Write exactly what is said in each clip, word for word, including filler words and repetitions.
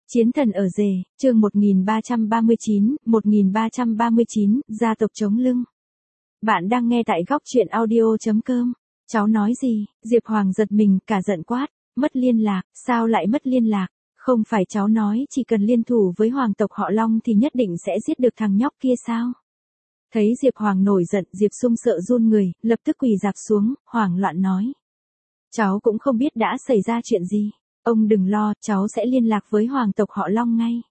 Chiến thần ở rể, chương một nghìn ba trăm ba mươi chín, một nghìn ba trăm ba mươi chín, gia tộc chống lưng. Bạn đang nghe tại góc truyện audio chấm com. Cháu nói gì? Diệp Hoàng giật mình, cả giận quát. Mất liên lạc, sao lại mất liên lạc? Không phải cháu nói chỉ cần liên thủ với hoàng tộc họ Long thì nhất định sẽ giết được thằng nhóc kia sao? Thấy Diệp Hoàng nổi giận, Diệp Sung sợ run người, lập tức quỳ rạp xuống, hoảng loạn nói. Cháu cũng không biết đã xảy ra chuyện gì. Ông đừng lo, cháu sẽ liên lạc với hoàng tộc họ Long ngay.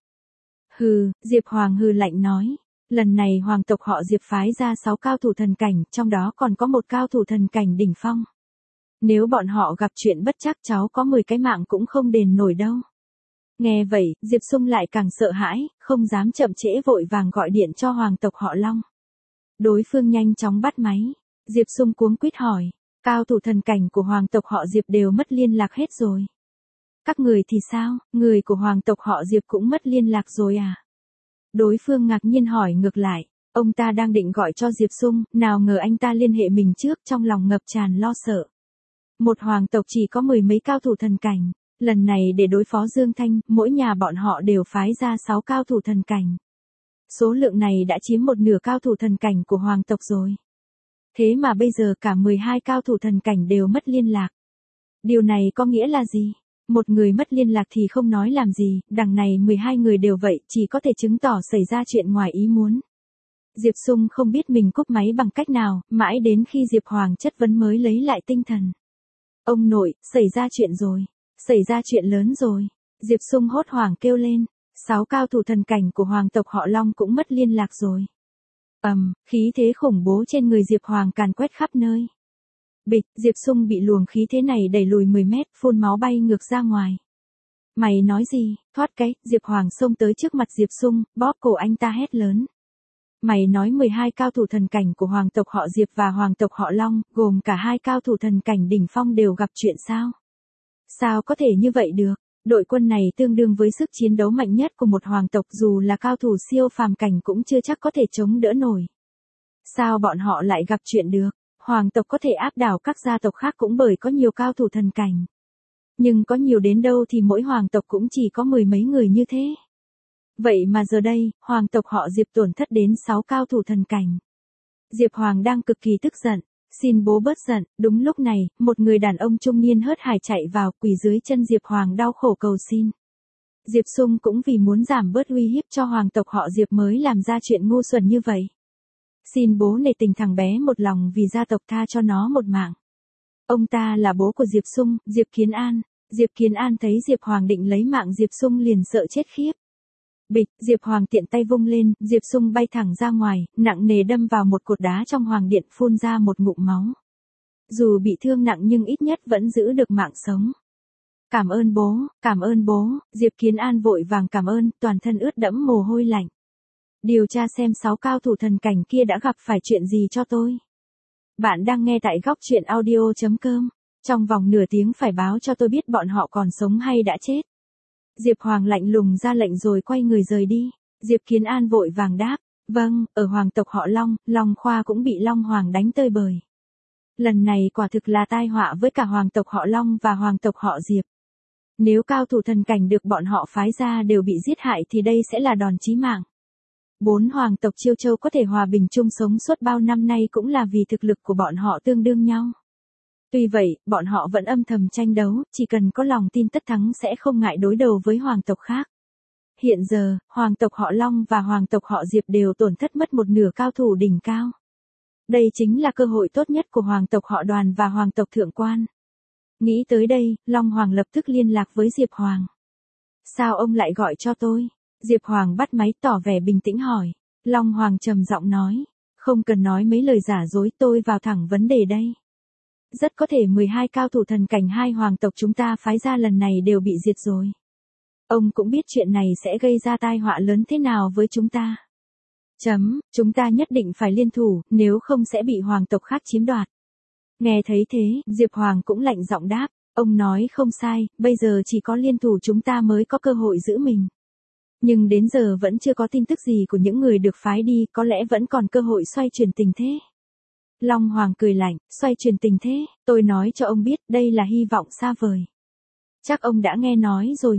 Hừ, Diệp Hoàng hừ lạnh nói. Lần này hoàng tộc họ Diệp phái ra sáu cao thủ thần cảnh, trong đó còn có một cao thủ thần cảnh đỉnh phong. Nếu bọn họ gặp chuyện bất trắc cháu có mười cái mạng cũng không đền nổi đâu. Nghe vậy, Diệp Sung lại càng sợ hãi, không dám chậm trễ vội vàng gọi điện cho hoàng tộc họ Long. Đối phương nhanh chóng bắt máy. Diệp Sung cuống quýt hỏi. Cao thủ thần cảnh của hoàng tộc họ Diệp đều mất liên lạc hết rồi. Các người thì sao, người của hoàng tộc họ Diệp cũng mất liên lạc rồi à? Đối phương ngạc nhiên hỏi ngược lại, ông ta đang định gọi cho Diệp Sung, nào ngờ anh ta liên hệ mình trước, trong lòng ngập tràn lo sợ. Một hoàng tộc chỉ có mười mấy cao thủ thần cảnh, lần này để đối phó Dương Thanh, mỗi nhà bọn họ đều phái ra sáu cao thủ thần cảnh. Số lượng này đã chiếm một nửa cao thủ thần cảnh của hoàng tộc rồi. Thế mà bây giờ cả mười hai cao thủ thần cảnh đều mất liên lạc. Điều này có nghĩa là gì? Một người mất liên lạc thì không nói làm gì, đằng này mười hai người đều vậy, chỉ có thể chứng tỏ xảy ra chuyện ngoài ý muốn. Diệp Sung không biết mình cúp máy bằng cách nào, mãi đến khi Diệp Hoàng chất vấn mới lấy lại tinh thần. Ông nội, xảy ra chuyện rồi, xảy ra chuyện lớn rồi. Diệp Sung hốt hoảng kêu lên, sáu cao thủ thần cảnh của hoàng tộc họ Long cũng mất liên lạc rồi. Ầm, um, khí thế khủng bố trên người Diệp Hoàng càn quét khắp nơi. Bịch, Diệp Sung bị luồng khí thế này đẩy lùi mười mét, phun máu bay ngược ra ngoài. Mày nói gì? Thoát cái, Diệp Hoàng xông tới trước mặt Diệp Sung, bóp cổ anh ta hét lớn. Mày nói mười hai cao thủ thần cảnh của hoàng tộc họ Diệp và hoàng tộc họ Long, gồm cả hai cao thủ thần cảnh đỉnh phong đều gặp chuyện sao? Sao có thể như vậy được? Đội quân này tương đương với sức chiến đấu mạnh nhất của một hoàng tộc, dù là cao thủ siêu phàm cảnh cũng chưa chắc có thể chống đỡ nổi. Sao bọn họ lại gặp chuyện được? Hoàng tộc có thể áp đảo các gia tộc khác cũng bởi có nhiều cao thủ thần cảnh. Nhưng có nhiều đến đâu thì mỗi hoàng tộc cũng chỉ có mười mấy người như thế. Vậy mà giờ đây, hoàng tộc họ Diệp tổn thất đến sáu cao thủ thần cảnh. Diệp Hoàng đang cực kỳ tức giận. Xin bố bớt giận. Đúng lúc này, một người đàn ông trung niên hớt hải chạy vào, quỳ dưới chân Diệp Hoàng đau khổ cầu xin. Diệp Sung cũng vì muốn giảm bớt uy hiếp cho hoàng tộc họ Diệp mới làm ra chuyện ngu xuẩn như vậy. Xin bố nể tình thằng bé một lòng vì gia tộc tha cho nó một mạng. Ông ta là bố của Diệp Sung, Diệp Kiến An. Diệp Kiến An thấy Diệp Hoàng định lấy mạng Diệp Sung liền sợ chết khiếp. Bịch, Diệp Hoàng tiện tay vung lên, Diệp Sung bay thẳng ra ngoài, nặng nề đâm vào một cột đá trong hoàng điện, phun ra một ngụm máu. Dù bị thương nặng nhưng ít nhất vẫn giữ được mạng sống. Cảm ơn bố, cảm ơn bố, Diệp Kiến An vội vàng cảm ơn, toàn thân ướt đẫm mồ hôi lạnh. Điều tra xem sáu cao thủ thần cảnh kia đã gặp phải chuyện gì cho tôi. Bạn đang nghe tại góc truyện audio chấm com. Trong vòng nửa tiếng phải báo cho tôi biết bọn họ còn sống hay đã chết. Diệp Hoàng lạnh lùng ra lệnh rồi quay người rời đi. Diệp Kiến An vội vàng đáp. Vâng, ở hoàng tộc họ Long, Long Khoa cũng bị Long Hoàng đánh tơi bời. Lần này quả thực là tai họa với cả hoàng tộc họ Long và hoàng tộc họ Diệp. Nếu cao thủ thần cảnh được bọn họ phái ra đều bị giết hại thì đây sẽ là đòn chí mạng. Bốn hoàng tộc Chiêu Châu có thể hòa bình chung sống suốt bao năm nay cũng là vì thực lực của bọn họ tương đương nhau. Tuy vậy, bọn họ vẫn âm thầm tranh đấu, chỉ cần có lòng tin tất thắng sẽ không ngại đối đầu với hoàng tộc khác. Hiện giờ, hoàng tộc họ Long và hoàng tộc họ Diệp đều tổn thất mất một nửa cao thủ đỉnh cao. Đây chính là cơ hội tốt nhất của hoàng tộc họ Đoàn và hoàng tộc Thượng Quan. Nghĩ tới đây, Long Hoàng lập tức liên lạc với Diệp Hoàng. Sao ông lại gọi cho tôi? Diệp Hoàng bắt máy tỏ vẻ bình tĩnh hỏi. Long Hoàng trầm giọng nói. Không cần nói mấy lời giả dối, tôi vào thẳng vấn đề đây. Rất có thể mười hai cao thủ thần cảnh hai hoàng tộc chúng ta phái ra lần này đều bị diệt rồi. Ông cũng biết chuyện này sẽ gây ra tai họa lớn thế nào với chúng ta. Chấm, chúng ta nhất định phải liên thủ, nếu không sẽ bị hoàng tộc khác chiếm đoạt. Nghe thấy thế, Diệp Hoàng cũng lạnh giọng đáp. Ông nói không sai, bây giờ chỉ có liên thủ chúng ta mới có cơ hội giữ mình. Nhưng đến giờ vẫn chưa có tin tức gì của những người được phái đi, có lẽ vẫn còn cơ hội xoay chuyển tình thế. Long Hoàng cười lạnh, xoay chuyển tình thế, tôi nói cho ông biết đây là hy vọng xa vời. Chắc ông đã nghe nói rồi nhỉ,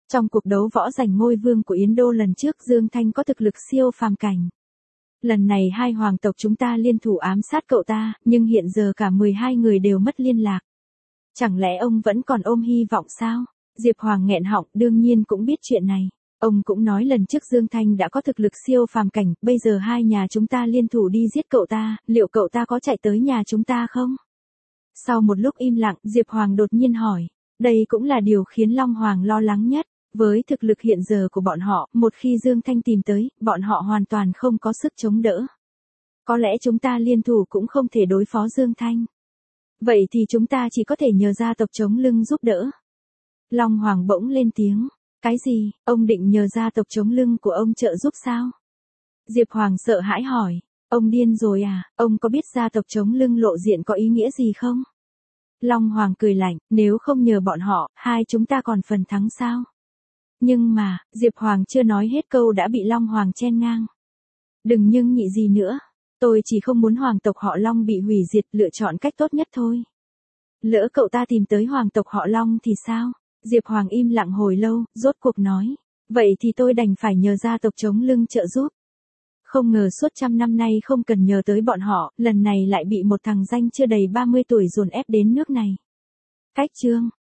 Trong cuộc đấu võ giành ngôi vương của Yến Đô lần trước Dương Thanh có thực lực siêu phàm cảnh. Lần này hai hoàng tộc chúng ta liên thủ ám sát cậu ta, nhưng hiện giờ cả mười hai người đều mất liên lạc. Chẳng lẽ ông vẫn còn ôm hy vọng sao? Diệp Hoàng nghẹn họng, đương nhiên cũng biết chuyện này. Ông cũng nói lần trước Dương Thanh đã có thực lực siêu phàm cảnh, bây giờ hai nhà chúng ta liên thủ đi giết cậu ta, liệu cậu ta có chạy tới nhà chúng ta không? Sau một lúc im lặng, Diệp Hoàng đột nhiên hỏi. Đây cũng là điều khiến Long Hoàng lo lắng nhất. Với thực lực hiện giờ của bọn họ, một khi Dương Thanh tìm tới, bọn họ hoàn toàn không có sức chống đỡ. Có lẽ chúng ta liên thủ cũng không thể đối phó Dương Thanh. Vậy thì chúng ta chỉ có thể nhờ gia tộc chống lưng giúp đỡ. Long Hoàng bỗng lên tiếng. Cái gì, ông định nhờ gia tộc chống lưng của ông trợ giúp sao? Diệp Hoàng sợ hãi hỏi. Ông điên rồi à, ông có biết gia tộc chống lưng lộ diện có ý nghĩa gì không? Long Hoàng cười lạnh, nếu không nhờ bọn họ, hai chúng ta còn phần thắng sao? Nhưng mà, Diệp Hoàng chưa nói hết câu đã bị Long Hoàng chen ngang. Đừng nhưng nhị gì nữa. Tôi chỉ không muốn hoàng tộc họ Long bị hủy diệt, lựa chọn cách tốt nhất thôi. Lỡ cậu ta tìm tới hoàng tộc họ Long thì sao? Diệp Hoàng im lặng hồi lâu, rốt cuộc nói. Vậy thì tôi đành phải nhờ gia tộc chống lưng trợ giúp. Không ngờ suốt trăm năm nay không cần nhờ tới bọn họ, lần này lại bị một thằng danh chưa đầy ba mươi tuổi dồn ép đến nước này. Cách chương